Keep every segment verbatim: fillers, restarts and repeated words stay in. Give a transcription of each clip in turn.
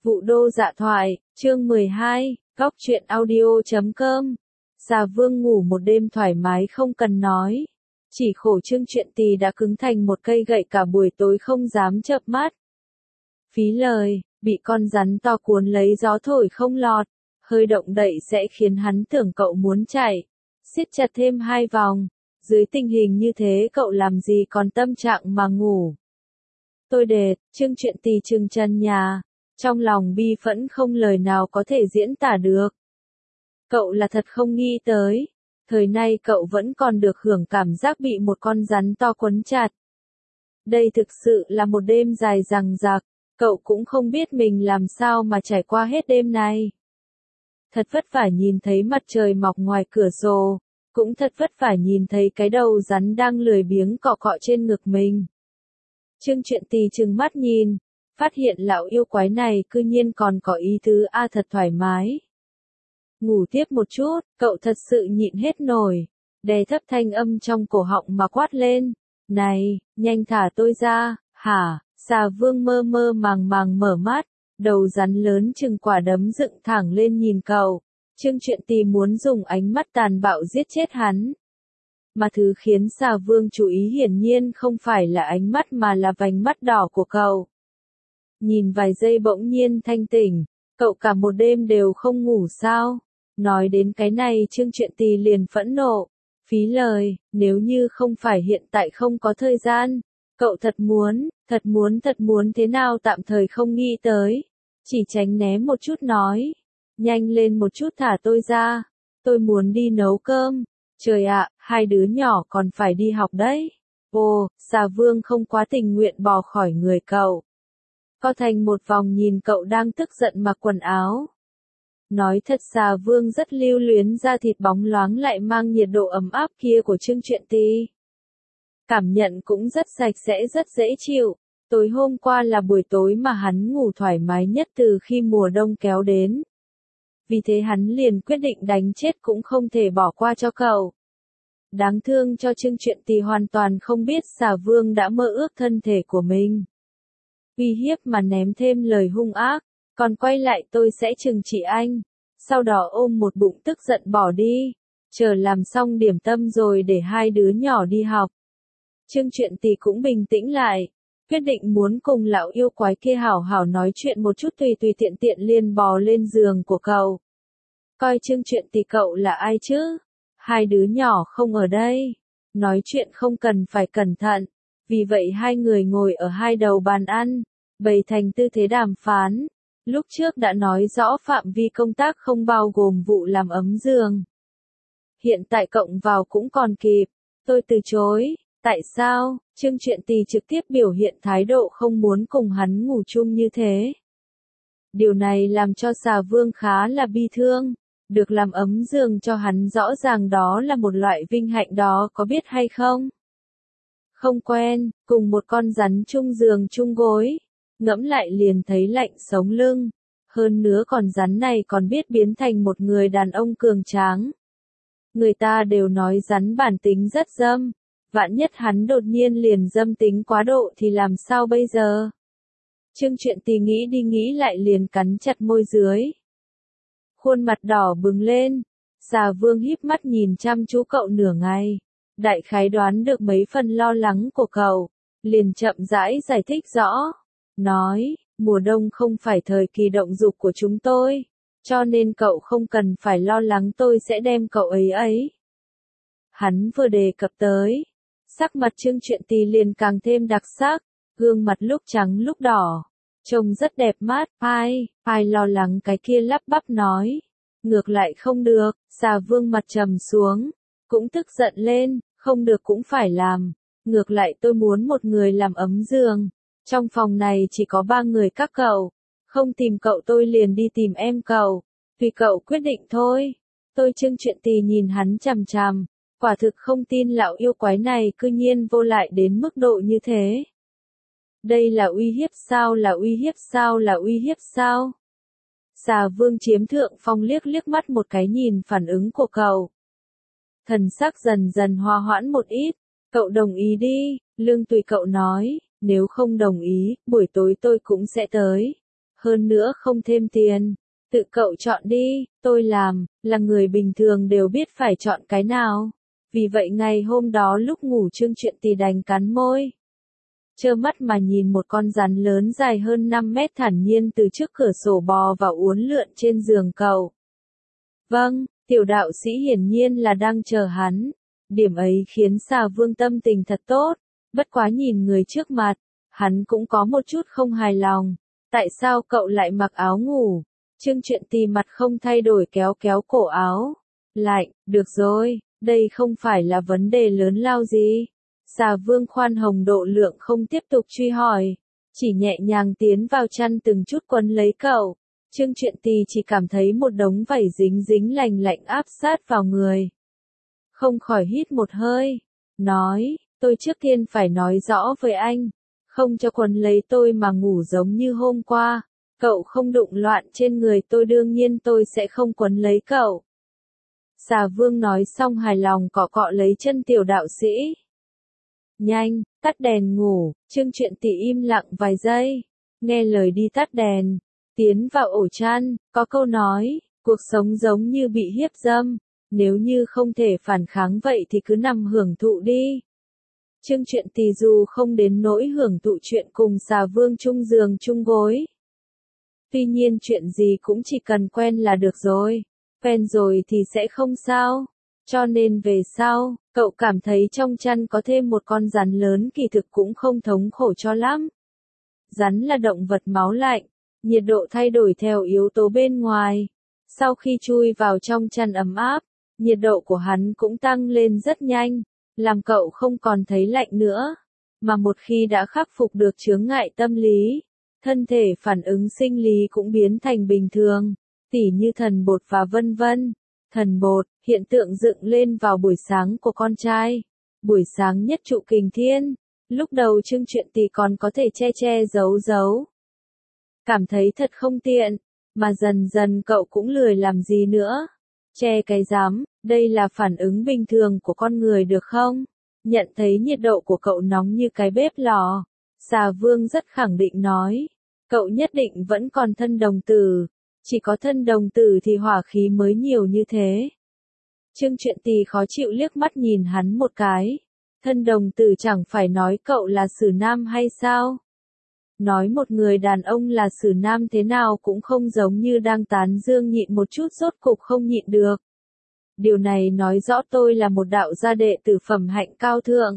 Vụ đô dạ thoại, chương mười hai, góc truyện audio chấm com. Xà Vương ngủ một đêm thoải mái không cần nói. Chỉ khổ Trương Truyện Tì đã cứng thành một cây gậy cả buổi tối không dám chợp mắt. Phí lời, bị con rắn to cuốn lấy gió thổi không lọt, hơi động đậy sẽ khiến hắn tưởng cậu muốn chạy. Siết chặt thêm hai vòng, dưới tình hình như thế cậu làm gì còn tâm trạng mà ngủ. Tôi đệt, Trương Truyện Tì trừng chân nhà. Trong lòng bi phẫn không lời nào có thể diễn tả được. Cậu là thật không nghĩ tới. Thời nay cậu vẫn còn được hưởng cảm giác bị một con rắn to quấn chặt. Đây thực sự là một đêm dài dằng dặc. Cậu cũng không biết mình làm sao mà trải qua hết đêm này. Thật vất vả nhìn thấy mặt trời mọc ngoài cửa sổ. Cũng thật vất vả nhìn thấy cái đầu rắn đang lười biếng cọ cọ trên ngực mình. Trương Truyện Tì trừng mắt nhìn. Phát hiện lão yêu quái này cư nhiên còn có ý tứ a à thật thoải mái. Ngủ tiếp một chút, cậu thật sự nhịn hết nổi. Đè thấp thanh âm trong cổ họng mà quát lên. Này, nhanh thả tôi ra, hả? Xà Vương mơ mơ màng màng mở mắt. Đầu rắn lớn chừng quả đấm dựng thẳng lên nhìn cậu. Trương Truyện Tì muốn dùng ánh mắt tàn bạo giết chết hắn. Mà thứ khiến Xà Vương chú ý hiển nhiên không phải là ánh mắt mà là vành mắt đỏ của cậu. Nhìn vài giây bỗng nhiên thanh tỉnh, cậu cả một đêm đều không ngủ sao? Nói đến cái này Trương Truyện Tì liền phẫn nộ, phí lời, nếu như không phải hiện tại không có thời gian, cậu thật muốn, thật muốn thật muốn thế nào tạm thời không nghĩ tới, chỉ tránh né một chút nói, nhanh lên một chút thả tôi ra, tôi muốn đi nấu cơm, trời ạ, hai đứa nhỏ còn phải đi học đấy. Ồ, Xà Vương không quá tình nguyện bò khỏi người cậu. Co thành một vòng nhìn cậu đang tức giận mặc quần áo. Nói thật Xà Vương rất lưu luyến da thịt bóng loáng lại mang nhiệt độ ấm áp kia của Trương Truyện Tì. Cảm nhận cũng rất sạch sẽ rất dễ chịu. Tối hôm qua là buổi tối mà hắn ngủ thoải mái nhất từ khi mùa đông kéo đến. Vì thế hắn liền quyết định đánh chết cũng không thể bỏ qua cho cậu. Đáng thương cho Trương Truyện Tì hoàn toàn không biết Xà Vương đã mơ ước thân thể của mình. Uy hiếp mà ném thêm lời hung ác, còn quay lại tôi sẽ trừng trị anh, sau đó ôm một bụng tức giận bỏ đi, chờ làm xong điểm tâm rồi để hai đứa nhỏ đi học. Trương Truyện Tì cũng bình tĩnh lại, quyết định muốn cùng lão yêu quái kia hảo hảo nói chuyện một chút tùy tùy tiện tiện liền bò lên giường của cậu. Coi Trương Truyện Tì cậu là ai chứ? Hai đứa nhỏ không ở đây, nói chuyện không cần phải cẩn thận. Vì vậy hai người ngồi ở hai đầu bàn ăn, bày thành tư thế đàm phán. Lúc trước đã nói rõ phạm vi công tác không bao gồm vụ làm ấm giường. Hiện tại cộng vào cũng còn kịp. Tôi từ chối. Tại sao? Trương Truyện Tì trực tiếp biểu hiện thái độ không muốn cùng hắn ngủ chung như thế. Điều này làm cho Xà Vương khá là bi thương. Được làm ấm giường cho hắn rõ ràng đó là một loại vinh hạnh đó có biết hay không? Không quen, cùng một con rắn chung giường chung gối, ngẫm lại liền thấy lạnh sống lưng, hơn nữa con rắn này còn biết biến thành một người đàn ông cường tráng. Người ta đều nói rắn bản tính rất dâm, vạn nhất hắn đột nhiên liền dâm tính quá độ thì làm sao bây giờ? Trương Truyện Tì nghĩ đi nghĩ lại liền cắn chặt môi dưới. Khuôn mặt đỏ bừng lên, Xà Vương híp mắt nhìn chăm chú cậu nửa ngày. Đại khái đoán được mấy phần lo lắng của cậu, liền chậm rãi giải thích rõ, nói, mùa đông không phải thời kỳ động dục của chúng tôi, cho nên cậu không cần phải lo lắng tôi sẽ đem cậu ấy ấy. Hắn vừa đề cập tới, sắc mặt Trương Truyện Tì liền càng thêm đặc sắc, gương mặt lúc trắng lúc đỏ, trông rất đẹp mắt, ai, ai lo lắng cái kia lắp bắp nói, ngược lại không được, Xà Vương mặt trầm xuống. Cũng tức giận lên, không được cũng phải làm. Ngược lại tôi muốn một người làm ấm giường. Trong phòng này chỉ có ba người các cậu. Không tìm cậu tôi liền đi tìm em cậu. Tùy cậu quyết định thôi. Tôi Trương Truyện Tì nhìn hắn chằm chằm. Quả thực không tin lão yêu quái này cư nhiên vô lại đến mức độ như thế. Đây là uy hiếp sao là uy hiếp sao là uy hiếp sao? Xà Vương chiếm thượng phong liếc liếc mắt một cái nhìn phản ứng của cậu. Thần sắc dần dần hòa hoãn một ít, cậu đồng ý đi, Lương tùy cậu nói, nếu không đồng ý, buổi tối tôi cũng sẽ tới. hơn nữa không thêm tiền. Tự cậu chọn đi, tôi làm, là người bình thường đều biết phải chọn cái nào. Vì vậy ngày hôm đó lúc ngủ Trương Chuyện Tì đành cắn môi. Trơ mắt mà nhìn một con rắn lớn dài hơn năm mét thản nhiên từ trước cửa sổ bò vào uốn lượn trên giường cậu. Vâng, tiểu đạo sĩ hiển nhiên là đang chờ hắn. Điểm ấy khiến Xà Vương tâm tình thật tốt. Bất quá nhìn người trước mặt, hắn cũng có một chút không hài lòng. Tại sao cậu lại mặc áo ngủ? Trương Chuyện Tì mặt không thay đổi kéo kéo cổ áo. Lạnh, được rồi, đây không phải là vấn đề lớn lao gì. Xà Vương khoan hồng độ lượng không tiếp tục truy hỏi, chỉ nhẹ nhàng tiến vào chăn từng chút quấn lấy cậu. Trương Chuyện Tì chỉ cảm thấy một đống vảy dính dính lành lạnh áp sát vào người. Không khỏi hít một hơi, nói, tôi trước tiên phải nói rõ với anh, không cho quấn lấy tôi mà ngủ giống như hôm qua. Cậu không đụng loạn trên người tôi đương nhiên tôi sẽ không quấn lấy cậu. Xà Vương nói xong hài lòng cọ cọ lấy chân tiểu đạo sĩ. Nhanh, tắt đèn ngủ, Trương Chuyện Tì im lặng vài giây, nghe lời đi tắt đèn, tiến vào ổ chăn, có câu nói, cuộc sống giống như bị hiếp dâm, nếu như không thể phản kháng vậy thì cứ nằm hưởng thụ đi. Trương Chuyện Tì dù không đến nỗi hưởng thụ chuyện cùng Xà Vương chung giường chung gối. Tuy nhiên chuyện gì cũng chỉ cần quen là được rồi, quen rồi thì sẽ không sao. Cho nên về sau, cậu cảm thấy trong chăn có thêm một con rắn lớn kỳ thực cũng không thống khổ cho lắm. Rắn là động vật máu lạnh, nhiệt độ thay đổi theo yếu tố bên ngoài. Sau khi chui vào trong chăn ấm áp, nhiệt độ của hắn cũng tăng lên rất nhanh, làm cậu không còn thấy lạnh nữa. Mà một khi đã khắc phục được chướng ngại tâm lý, thân thể phản ứng sinh lý cũng biến thành bình thường, tỉ như thần bột và vân vân. Thần bột, hiện tượng dựng lên vào buổi sáng của con trai. Buổi sáng nhất trụ kình thiên, lúc đầu Trương Chuyện Tì còn có thể che che giấu giấu. Cảm thấy thật không tiện, mà dần dần cậu cũng lười làm gì nữa. Che cái rắm, đây là phản ứng bình thường của con người được không? Nhận thấy nhiệt độ của cậu nóng như cái bếp lò. Xà Vương rất khẳng định nói, cậu nhất định vẫn còn thân đồng tử. Chỉ có thân đồng tử thì hỏa khí mới nhiều như thế. Trương Chuyện Tì khó chịu liếc mắt nhìn hắn một cái. Thân đồng tử chẳng phải nói cậu là sử nam hay sao? Nói một người đàn ông là sử nam thế nào cũng không giống như đang tán dương nhịn một chút rốt cục không nhịn được. Điều này nói rõ tôi là một đạo gia đệ tử phẩm hạnh cao thượng.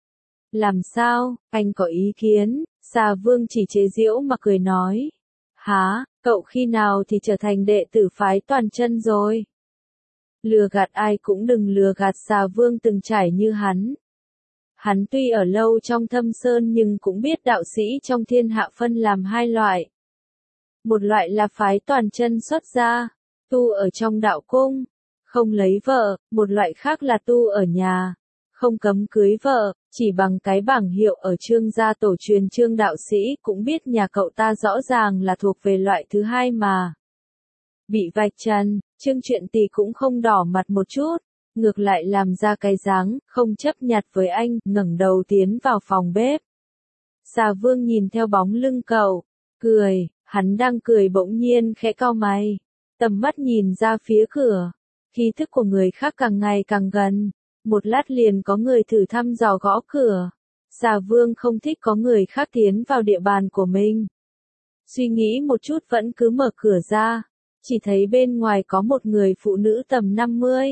Làm sao, anh có ý kiến? Xà Vương chỉ chế giễu mà cười nói. Hả, cậu khi nào thì trở thành đệ tử phái toàn chân rồi? Lừa gạt ai cũng đừng lừa gạt Xà Vương từng trải như hắn. Hắn tuy ở lâu trong thâm sơn nhưng cũng biết đạo sĩ trong thiên hạ phân làm hai loại. Một loại là phái toàn chân xuất gia, tu ở trong đạo cung, không lấy vợ, một loại khác là tu ở nhà, không cấm cưới vợ, chỉ bằng cái bảng hiệu ở Trương gia tổ truyền Trương đạo sĩ cũng biết nhà cậu ta rõ ràng là thuộc về loại thứ hai mà. Bị vạch trần, Trương Chuyện Tì cũng không đỏ mặt một chút, ngược lại làm ra cái dáng, không chấp nhặt với anh, ngẩng đầu tiến vào phòng bếp. Xà Vương nhìn theo bóng lưng cậu, cười, hắn đang cười bỗng nhiên khẽ cau mày, tầm mắt nhìn ra phía cửa, khí thức của người khác càng ngày càng gần. Một lát liền có người thử thăm dò gõ cửa. Xà Vương không thích có người khác tiến vào địa bàn của mình. Suy nghĩ một chút vẫn cứ mở cửa ra. Chỉ thấy bên ngoài có một người phụ nữ tầm năm mươi,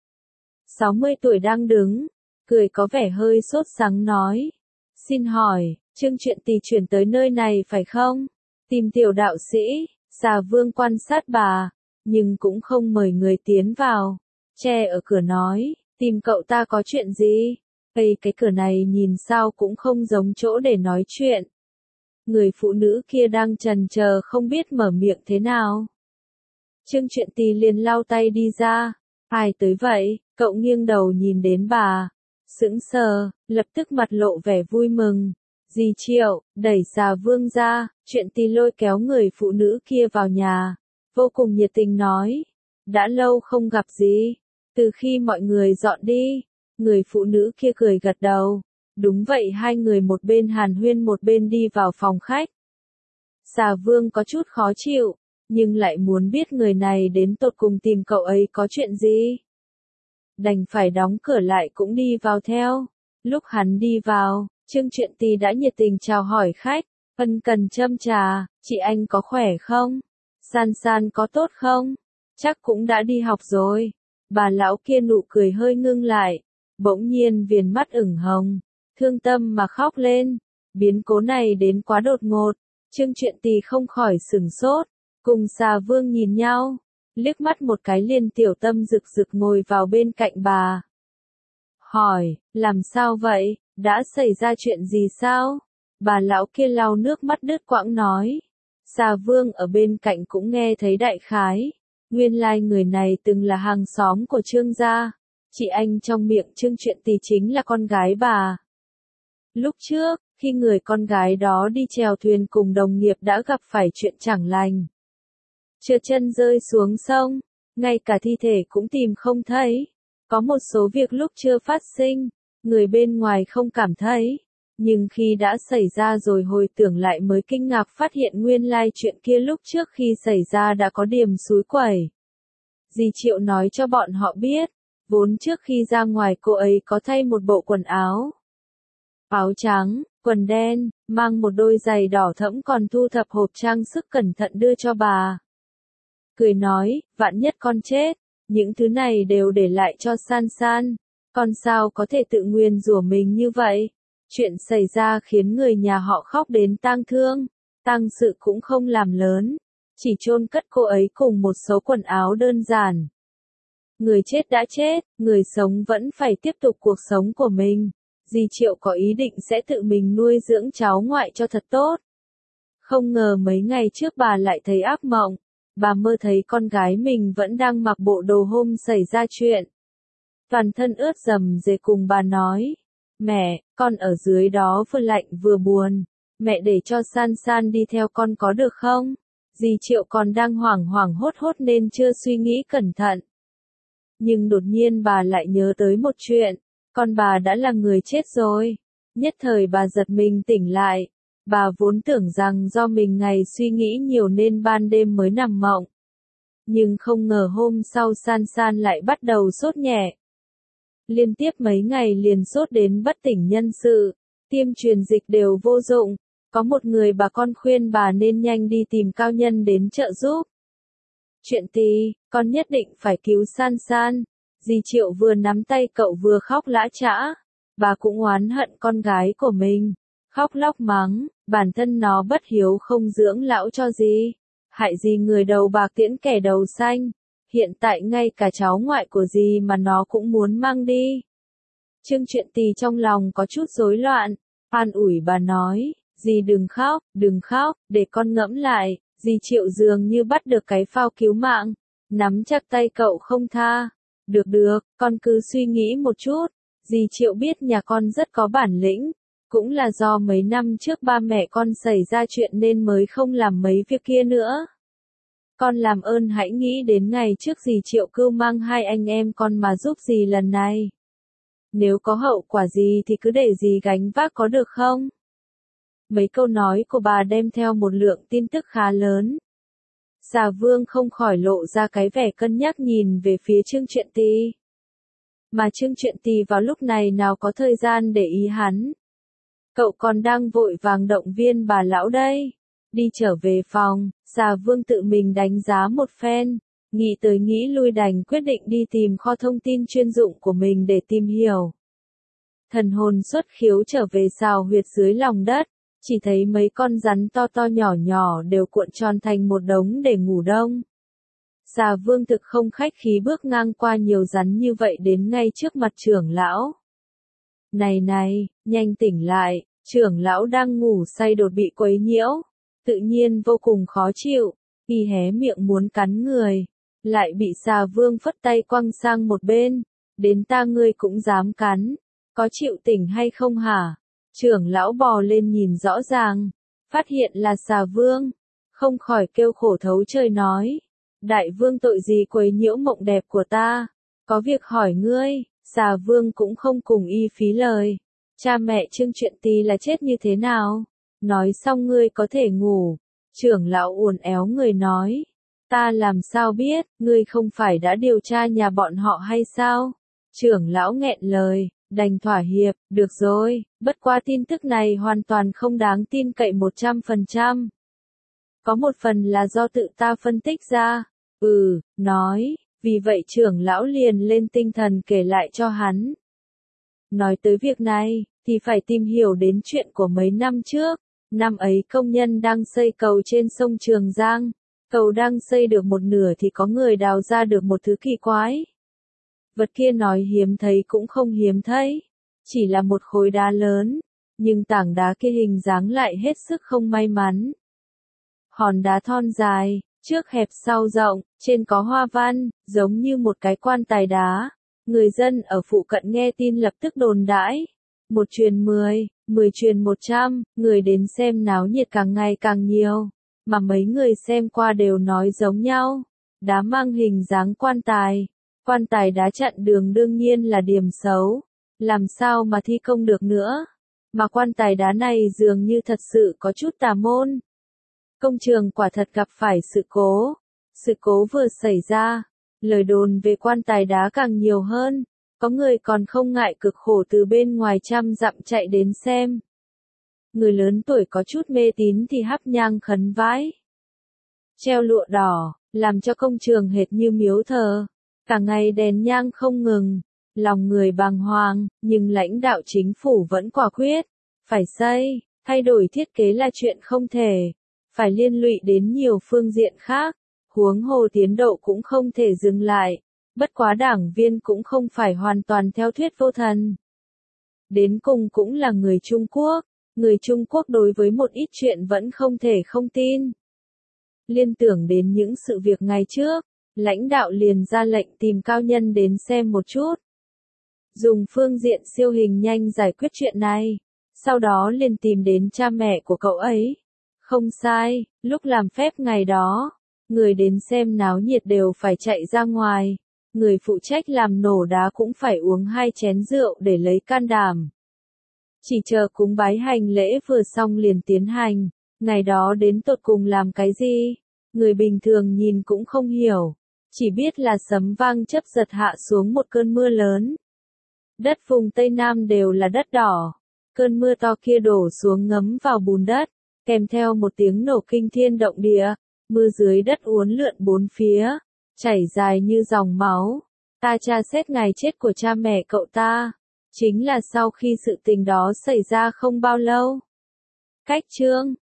sáu mươi tuổi đang đứng. Cười có vẻ hơi sốt sắng nói. Xin hỏi, Trương Chuyện Tì chuyển tới nơi này phải không? Tìm tiểu đạo sĩ. Xà Vương quan sát bà, nhưng cũng không mời người tiến vào. Che ở cửa nói. Tìm cậu ta có chuyện gì? Ây cái cửa này nhìn sao cũng không giống chỗ để nói chuyện. Người phụ nữ kia đang chần chờ không biết mở miệng thế nào. Trương Chuyện Tì liền lau tay đi ra. Ai tới vậy? Cậu nghiêng đầu nhìn đến bà. Sững sờ, lập tức mặt lộ vẻ vui mừng. Dì Triệu, đẩy Xà Vương ra, Chuyện Tì lôi kéo người phụ nữ kia vào nhà. Vô cùng nhiệt tình nói. Đã lâu không gặp gì. Từ khi mọi người dọn đi, người phụ nữ kia cười gật đầu. Đúng vậy hai người một bên hàn huyên một bên đi vào phòng khách. Xà Vương có chút khó chịu, nhưng lại muốn biết người này đến tột cùng tìm cậu ấy có chuyện gì. Đành phải đóng cửa lại cũng đi vào theo. Lúc hắn đi vào, Trương Truyện Tì đã nhiệt tình chào hỏi khách, ân cần châm trà, chị anh có khỏe không? San San có tốt không? Chắc cũng đã đi học rồi. Bà lão kia nụ cười hơi ngưng lại, bỗng nhiên viền mắt ửng hồng, thương tâm mà khóc lên. Biến cố này đến quá đột ngột, Trương Truyện Tì không khỏi sửng sốt, cùng Xà Vương nhìn nhau, liếc mắt một cái liền tiểu tâm rực rực ngồi vào bên cạnh bà. Hỏi, làm sao vậy, đã xảy ra chuyện gì sao? Bà lão kia lau nước mắt đứt quãng nói. Xà Vương ở bên cạnh cũng nghe thấy đại khái. Nguyên lai người này từng là hàng xóm của Trương gia. Chị anh trong miệng Trương Truyện Tì chính là con gái bà. Lúc trước, khi người con gái đó đi chèo thuyền cùng đồng nghiệp đã gặp phải chuyện chẳng lành. Trượt chân rơi xuống sông, ngay cả thi thể cũng tìm không thấy. Có một số việc lúc chưa phát sinh, người bên ngoài không cảm thấy. Nhưng khi đã xảy ra rồi hồi tưởng lại mới kinh ngạc phát hiện nguyên lai chuyện kia lúc trước khi xảy ra đã có điểm xúi quẩy. Dì Triệu nói cho bọn họ biết, vốn trước khi ra ngoài cô ấy có thay một bộ quần áo. Áo trắng, quần đen, mang một đôi giày đỏ thẫm còn thu thập hộp trang sức cẩn thận đưa cho bà. Cười nói, vạn nhất con chết, những thứ này đều để lại cho San San, con sao có thể tự nguyền rủa mình như vậy. Chuyện xảy ra khiến người nhà họ khóc đến tang thương, tang sự cũng không làm lớn, chỉ chôn cất cô ấy cùng một số quần áo đơn giản. Người chết đã chết, người sống vẫn phải tiếp tục cuộc sống của mình. Dì Triệu có ý định sẽ tự mình nuôi dưỡng cháu ngoại cho thật tốt. Không ngờ mấy ngày trước bà lại thấy ác mộng, bà mơ thấy con gái mình vẫn đang mặc bộ đồ hôm xảy ra chuyện. Toàn thân ướt rầm rề cùng bà nói, mẹ, con ở dưới đó vừa lạnh vừa buồn, mẹ để cho San San đi theo con có được không? Dì Triệu còn đang hoảng hoảng hốt hốt nên chưa suy nghĩ cẩn thận. Nhưng đột nhiên bà lại nhớ tới một chuyện, con bà đã là người chết rồi. Nhất thời bà giật mình tỉnh lại, bà vốn tưởng rằng do mình ngày suy nghĩ nhiều nên ban đêm mới nằm mộng. Nhưng không ngờ hôm sau San San lại bắt đầu sốt nhẹ. Liên tiếp mấy ngày liền sốt đến bất tỉnh nhân sự, tiêm truyền dịch đều vô dụng, có một người bà con khuyên bà nên nhanh đi tìm cao nhân đến trợ giúp. Chuyện Tì, con nhất định phải cứu San San. Dì Triệu vừa nắm tay cậu vừa khóc lã chã, bà cũng oán hận con gái của mình, khóc lóc mắng, bản thân nó bất hiếu không dưỡng lão cho gì, hại gì người đầu bạc tiễn kẻ đầu xanh. Hiện tại ngay cả cháu ngoại của dì mà nó cũng muốn mang đi. Trương Truyện Tì trong lòng có chút rối loạn, an ủi bà nói, dì đừng khóc, đừng khóc, để con ngẫm lại. Dì Triệu dường như bắt được cái phao cứu mạng, nắm chặt tay cậu không tha. Được được, con cứ suy nghĩ một chút. Dì Triệu biết nhà con rất có bản lĩnh, cũng là do mấy năm trước ba mẹ con xảy ra chuyện nên mới không làm mấy việc kia nữa. Con làm ơn hãy nghĩ đến ngày trước dì Triệu cưu mang hai anh em con mà giúp dì lần này. Nếu có hậu quả gì thì cứ để dì gánh vác có được không? Mấy câu nói của bà đem theo một lượng tin tức khá lớn. Xà Vương không khỏi lộ ra cái vẻ cân nhắc nhìn về phía Trương Truyện Tì. Mà Trương Truyện Tì vào lúc này nào có thời gian để ý hắn. Cậu còn đang vội vàng động viên bà lão đây. Đi trở về phòng, Xà Vương tự mình đánh giá một phen, nghĩ tới nghĩ lui đành quyết định đi tìm kho thông tin chuyên dụng của mình để tìm hiểu. Thần hồn xuất khiếu trở về xào huyệt dưới lòng đất, chỉ thấy mấy con rắn to to nhỏ nhỏ đều cuộn tròn thành một đống để ngủ đông. Xà Vương thực không khách khí bước ngang qua nhiều rắn như vậy đến ngay trước mặt trưởng lão. Này này, nhanh tỉnh lại, trưởng lão đang ngủ say đột bị quấy nhiễu, tự nhiên vô cùng khó chịu, y hé miệng muốn cắn người, lại bị Xà Vương phất tay quăng sang một bên, đến ta ngươi cũng dám cắn, có chịu tỉnh hay không hả? Trưởng lão bò lên nhìn rõ ràng, phát hiện là Xà Vương, không khỏi kêu khổ thấu trời nói, đại vương tội gì quấy nhiễu mộng đẹp của ta, có việc hỏi ngươi. Xà Vương cũng không cùng y phí lời, cha mẹ Trương Truyện Tì là chết như thế nào, nói xong ngươi có thể ngủ. Trưởng lão uốn éo người nói. Ta làm sao biết, ngươi không phải đã điều tra nhà bọn họ hay sao? Trưởng lão nghẹn lời, đành thỏa hiệp, được rồi, bất quá tin tức này hoàn toàn không đáng tin cậy một trăm phần trăm. Có một phần là do tự ta phân tích ra. Ừ, nói, vì vậy trưởng lão liền lên tinh thần kể lại cho hắn. Nói tới việc này, thì phải tìm hiểu đến chuyện của mấy năm trước. Năm ấy công nhân đang xây cầu trên sông Trường Giang. Cầu đang xây được một nửa thì có người đào ra được một thứ kỳ quái. Vật kia nói hiếm thấy cũng không hiếm thấy. Chỉ là một khối đá lớn. Nhưng tảng đá kia hình dáng lại hết sức không may mắn. Hòn đá thon dài, trước hẹp sau rộng, trên có hoa văn, giống như một cái quan tài đá. Người dân ở phụ cận nghe tin lập tức đồn đãi. Một truyền mười, mười truyền một trăm, người đến xem náo nhiệt càng ngày càng nhiều. Mà mấy người xem qua đều nói giống nhau. Đá mang hình dáng quan tài. Quan tài đá chặn đường đương nhiên là điểm xấu. Làm sao mà thi công được nữa. Mà quan tài đá này dường như thật sự có chút tà môn. Công trường quả thật gặp phải sự cố. Sự cố vừa xảy ra. Lời đồn về quan tài đá càng nhiều hơn. Có người còn không ngại cực khổ từ bên ngoài trăm dặm chạy đến xem. Người lớn tuổi có chút mê tín thì hắp nhang khấn vái. Treo lụa đỏ, làm cho công trường hệt như miếu thờ. Cả ngày đèn nhang không ngừng. Lòng người bàng hoàng, nhưng lãnh đạo chính phủ vẫn quả quyết. Phải xây, thay đổi thiết kế là chuyện không thể. Phải liên lụy đến nhiều phương diện khác. Huống hồ tiến độ cũng không thể dừng lại. Bất quá đảng viên cũng không phải hoàn toàn theo thuyết vô thần. Đến cùng cũng là người Trung Quốc. Người Trung Quốc đối với một ít chuyện vẫn không thể không tin. Liên tưởng đến những sự việc ngày trước, lãnh đạo liền ra lệnh tìm cao nhân đến xem một chút. Dùng phương diện siêu hình nhanh giải quyết chuyện này. Sau đó liền tìm đến cha mẹ của cậu ấy. Không sai, lúc làm phép ngày đó, người đến xem náo nhiệt đều phải chạy ra ngoài. Người phụ trách làm nổ đá cũng phải uống hai chén rượu để lấy can đảm. Chỉ chờ cúng bái hành lễ vừa xong liền tiến hành. Ngày đó đến tột cùng làm cái gì? Người bình thường nhìn cũng không hiểu. Chỉ biết là sấm vang chớp giật hạ xuống một cơn mưa lớn. Đất vùng Tây Nam đều là đất đỏ. Cơn mưa to kia đổ xuống ngấm vào bùn đất. Kèm theo một tiếng nổ kinh thiên động địa. Mưa dưới đất uốn lượn bốn phía. Chảy dài như dòng máu. Ta tra xét ngày chết của cha mẹ cậu ta. Chính là sau khi sự tình đó xảy ra không bao lâu. Cách chương